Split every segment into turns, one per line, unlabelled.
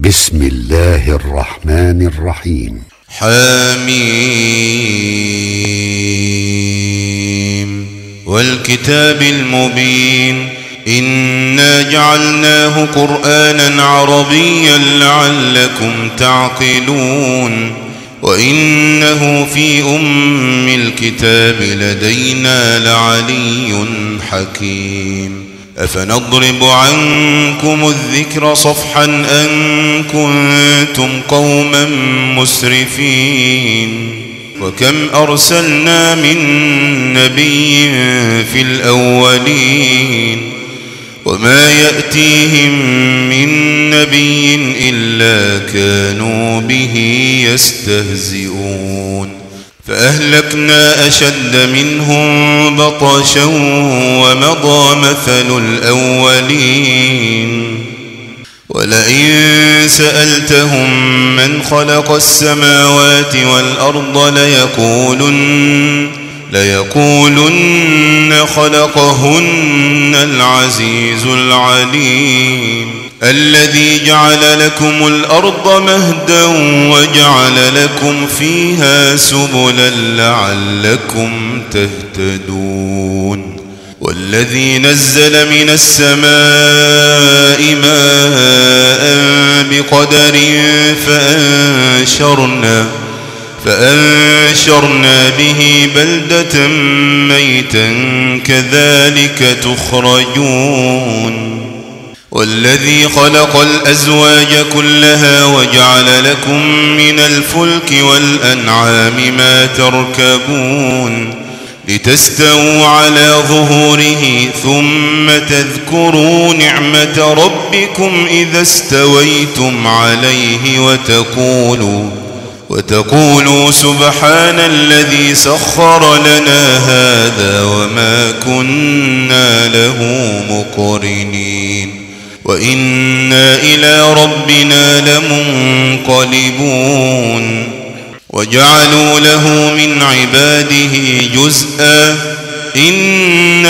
بسم الله الرحمن الرحيم.
حميم والكتاب المبين إنا جعلناه قرآنا عربيا لعلكم تعقلون وإنه في أم الكتاب لدينا لعلي حكيم. أفنضرب عنكم الذكر صفحا أن كنتم قوما مسرفين وكم أرسلنا من نبي في الأولين وما يأتيهم من نبي إلا كانوا به يستهزئون فأهلكنا أشد منهم بطشا ومضى مثل الأولين ولئن سألتهم من خلق السماوات والأرض ليقولن خلقهن العزيز العليم الذي جعل لكم الأرض مهدا وجعل لكم فيها سبلا لعلكم تهتدون والذي نزل من السماء ماء بقدر فأنشرنا به بلدة ميتا كذلك تخرجون والذي خلق الأزواج كلها وجعل لكم من الفلك والأنعام ما تركبون لتستووا على ظهوره ثم تذكروا نعمة ربكم إذا استويتم عليه وتقولوا سبحان الذي سخر لنا هذا وما كنا له مقرنين وإنا إلى ربنا لمنقلبون وجعلوا له من عباده جزءا إن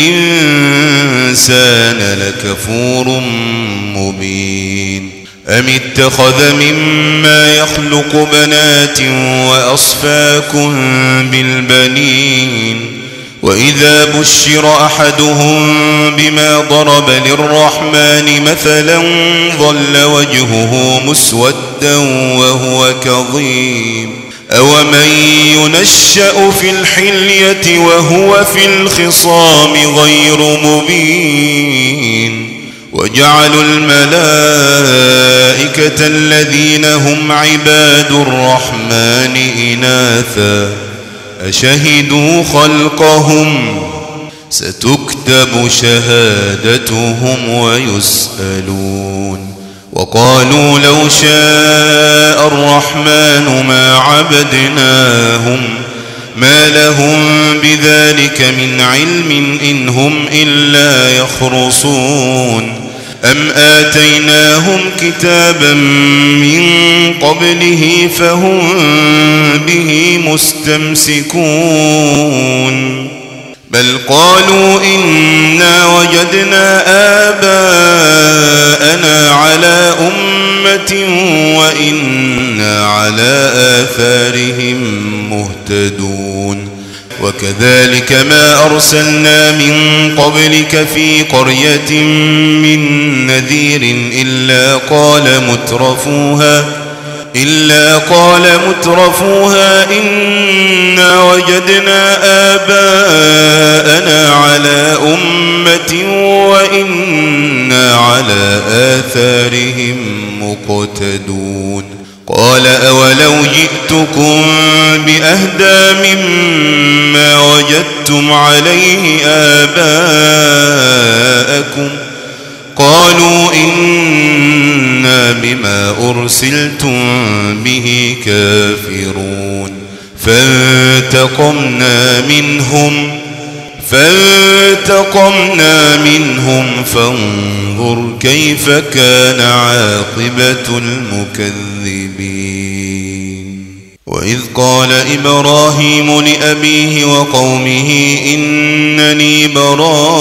الإنسان لكفور مبين أم اتخذ مما يخلق بنات وأصفاكم بالبنين وإذا بشر أحدهم بما ضرب للرحمن مثلا ظل وجهه مسودا وهو كظيم أومن ينشأ في الحلية وهو في الخصام غير مبين وجعلوا الملائكة الذين هم عباد الرحمن إناثا أشهدوا خلقهم ستكتب شهادتهم ويسألون وقالوا لو شاء الرحمن ما عبدناهم ما لهم بذلك من علم إن هم إلا يخرصون أم آتيناهم كتابا من قبله فهم به مستمسكون بل قالوا إنا وجدنا آباءنا على أمة وإنا على آثارهم مهتدون وكذلك ما أرسلنا من قبلك في قرية من نذير إلا قال مترفوها إنا وجدنا آباءنا على أمة وإنا على آثارهم مقتدون قال أولو جئتكم بأهدى مما وجدتم عليه آباءكم قالوا إنا بما أرسلتم به كافرون فانتقمنا منهم فانظر كيف كان عاقبة المكذبين وإذ قال إبراهيم لأبيه وقومه إنني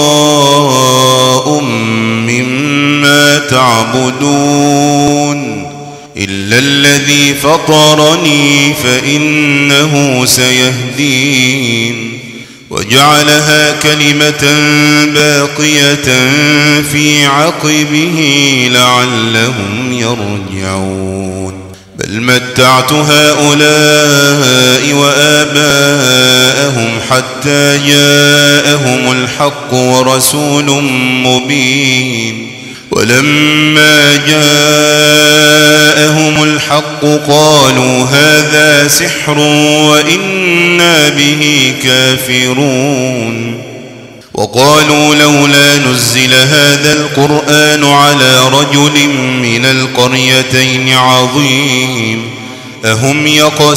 براء مما تعبدون إلا الذي فطرني فإنه سيهدين وجعلها كلمة باقية في عقبه لعلهم يرجعون بل متعت هؤلاء وآباءهم حتى جاءهم الحق ورسول مبين ولما جاءهم الحق قالوا هذا سحر وإنا به كافرون وقالوا لولا نزل هذا القرآن على رجل من القريتين عظيم أهم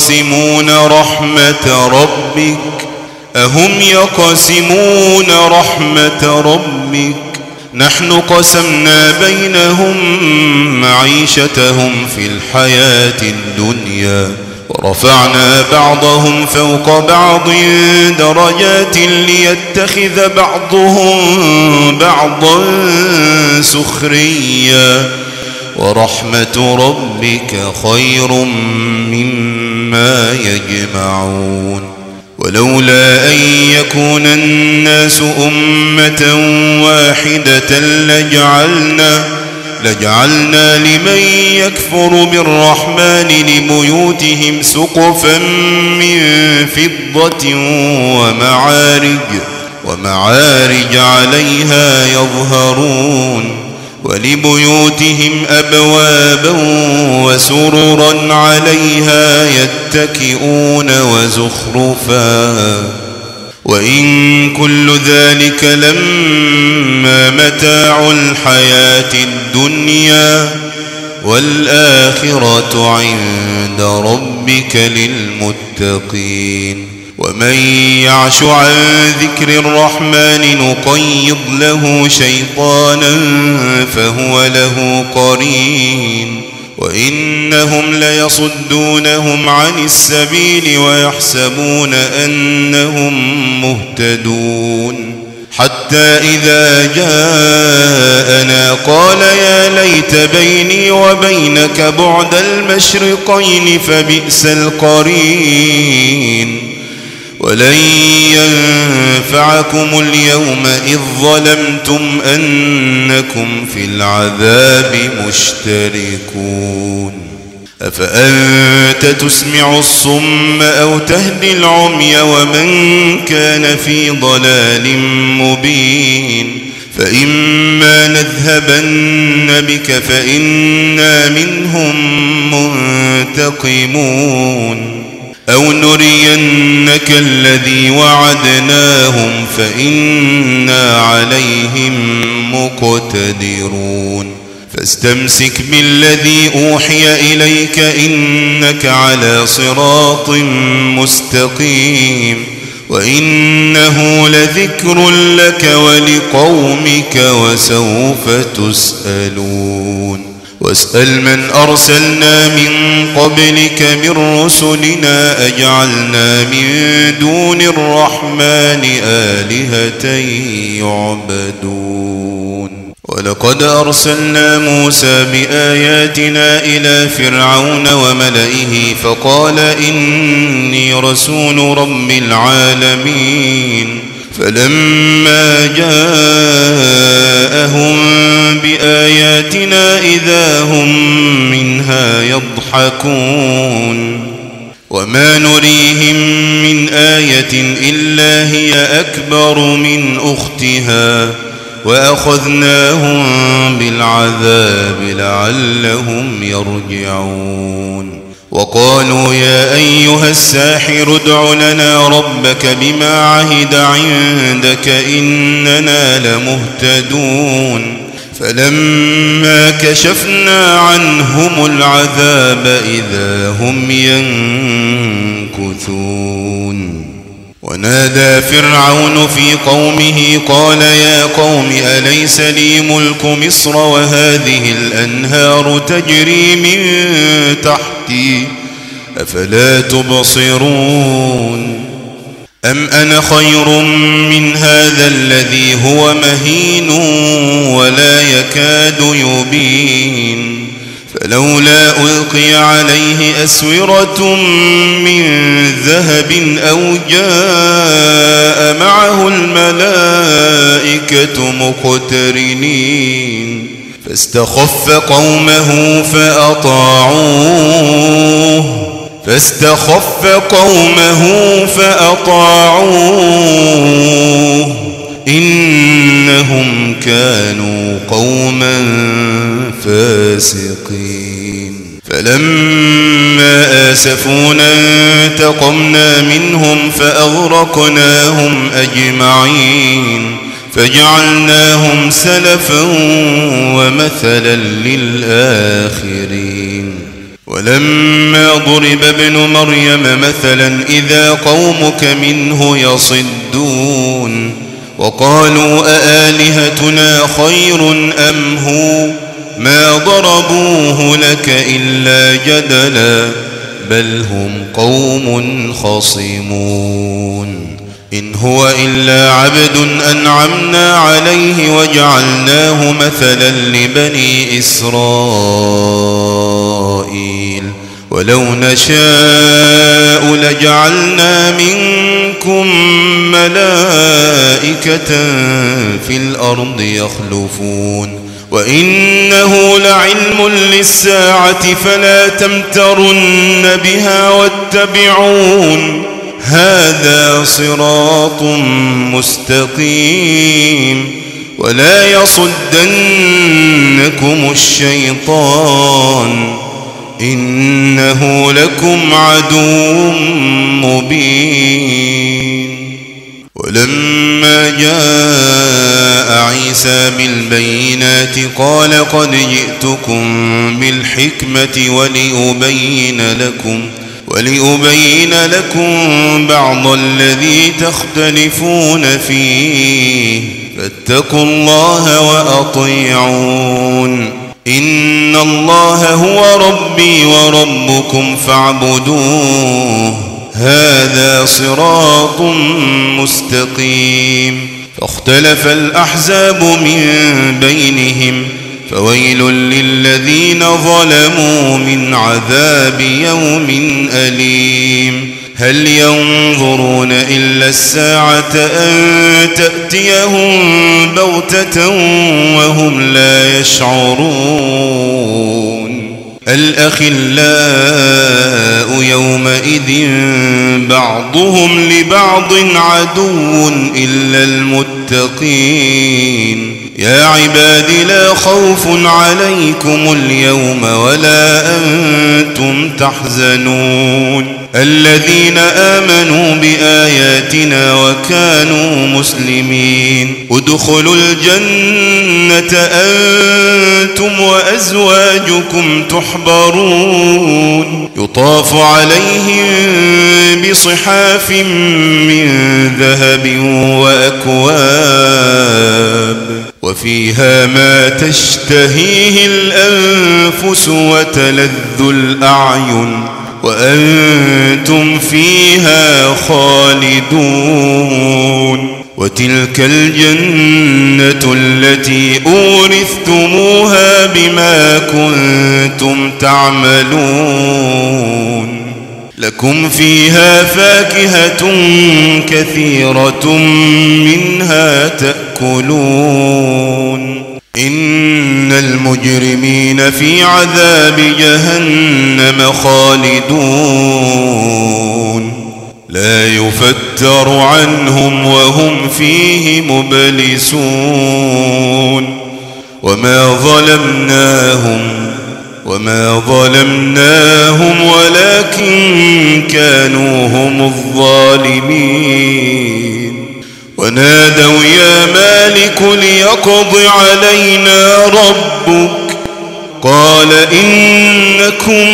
يقسمون رحمة ربك نحن قسمنا بينهم معيشتهم في الحياة الدنيا ورفعنا بعضهم فوق بعض درجات ليتخذ بعضهم بعضا سخريا ورحمة ربك خير مما يجمعون ولولا أن يكون الناس أمة واحدة لجعلنا لمن يكفر بالرحمن لبيوتهم سقفا من فضة ومعارج عليها يظهرون ولبيوتهم أبوابا وسررا عليها يتكئون وزخرفا وإن كل ذلك لما متاع الحياة الدنيا والآخرة عند ربك للمتقين ومن يعش عن ذكر الرحمن نقيض له شيطانا فهو له قرين وإنهم ليصدونهم عن السبيل ويحسبون أنهم مهتدون حتى إذا جاءنا قال يا ليت بيني وبينك بعد المشرقين فبئس القرين ولن ينفعكم اليوم إذ ظلمتم أنكم في العذاب مشتركون أفأنت تسمع الصم أو تهدي العمي ومن كان في ضلال مبين فإما نذهبن بك فإنا منهم منتقمون أو نرينك الذي وعدناهم فإنا عليهم مقتدرون فاستمسك بالذي أوحي إليك إنك على صراط مستقيم وإنه لذكر لك ولقومك وسوف تسألون واسأل من أرسلنا من قبلك من رسلنا أجعلنا من دون الرحمن آلهة يعبدون ولقد أرسلنا موسى بآياتنا إلى فرعون وملئه فقال إني رسول رب العالمين فلما جاءهم بآياتنا إذا هم منها يضحكون وما نريهم من آية إلا هي أكبر من أختها وأخذناهم بالعذاب لعلهم يرجعون وقالوا يا أيها الساحر ادع لنا ربك بما عهد عندك إننا لمهتدون فلما كشفنا عنهم العذاب إذا هم ينكثون ونادى فرعون في قومه قال يا قوم أليس لي ملك مصر وهذه الأنهار تجري من تحتي أفلا تبصرون أم أنا خير من هذا الذي هو مهين ولا يكاد يبين فلولا ألقي عليه أسورة من ذهب أو جاء معه الملائكة مقترنين فاستخف قومه فأطاعوه إنهم كانوا قوما فاسقين فلما آسفونا انتقمنا منهم فأغرقناهم أجمعين فجعلناهم سلفا ومثلا للآخرين ولما ضرب ابن مريم مثلا إذا قومك منه يصدون وقالوا أآلهتنا خير أم هو ما ضربوه لك إلا جدلا بل هم قوم خصمون إن هو إلا عبد أنعمنا عليه وجعلناه مثلا لبني إسرائيل ولو نشاء لجعلنا منكم ملائكة في الأرض يخلفون وإنه لعلم للساعة فلا تمترن بها واتبعون هذا صراط مستقيم ولا يصدنكم الشيطان إنه لكم عدو مبين ولما جاء عيسى بالبينات قال قد جئتكم بالحكمة ولأبين لكم بعض الذي تختلفون فيه فاتقوا الله وأطيعون إن الله هو ربي وربكم فاعبدوه هذا صراط مستقيم فاختلف الأحزاب من بينهم فويل للذين ظلموا من عذاب يوم أليم هل ينظرون إلا الساعة أن تأتيهم بغتة وهم لا يشعرون الأخلاء يومئذ بعضهم لبعض عدو إلا المتقين يا عباد لا خوف عليكم اليوم ولا أنتم تحزنون الذين آمنوا بآياتنا وكانوا مسلمين ادخلوا الجنة أنتم وأزواجكم تحبرون يطاف عليهم بصحاف من ذهب وأكواب وفيها ما تشتهيه الأنفس وتلذ الأعين وأنتم فيها خالدون وتلك الجنة التي أورثتموها بما كنتم تعملون لكم فيها فاكهة كثيرة منها تأكلون إن المجرمين في عذاب جهنم خالدون لا يفتر عنهم وهم فيه مبلسون وما ظلمناهم ولكن كانوا هم الظالمين ونادوا يا مالك ليقض علينا ربك قال إنكم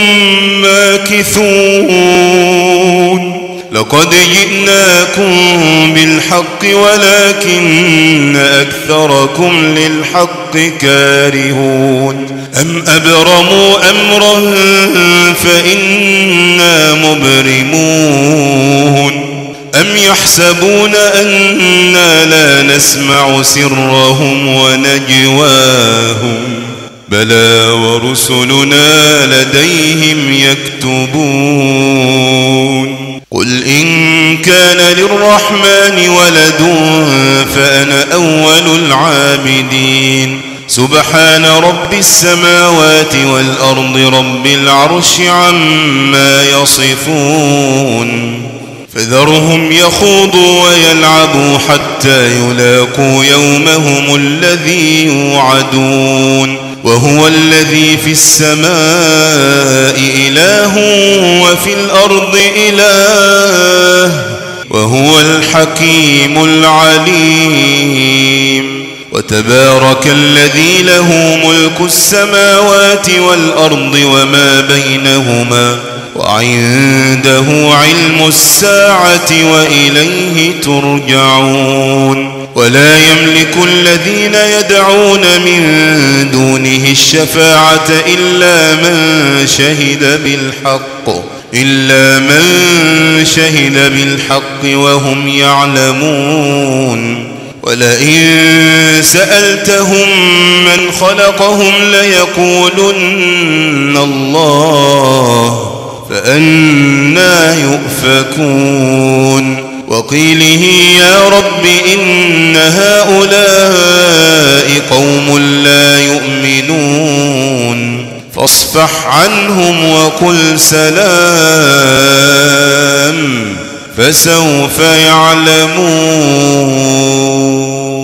ماكثون لقد جئناكم بالحق ولكن أكثركم للحق كارهون أم أبرموا أمرا فإنا مبرمون أم يحسبون أنا لا نسمع سرهم ونجواهم بلى ورسلنا لديهم يكتبون قل إن كان للرحمن ولد فأنا أول العابدين سبحان رب السماوات والأرض رب العرش عما يصفون فذرهم يخوضوا ويلعبوا حتى يلاقوا يومهم الذي يوعدون وهو الذي في السماء إله وفي الأرض إله وهو الحكيم العليم وتبارك الذي له ملك السماوات والأرض وما بينهما وعنده علم الساعة وإليه ترجعون ولا يملك الذين يدعون من دونه الشفاعة إلا من شهد بالحق وهم يعلمون ولئن سألتهم من خلقهم ليقولن الله فأنى يؤفكون وقيله يا رب إن هؤلاء قوم لا يؤمنون فاصفح عنهم وقل سلام فسوف يعلمون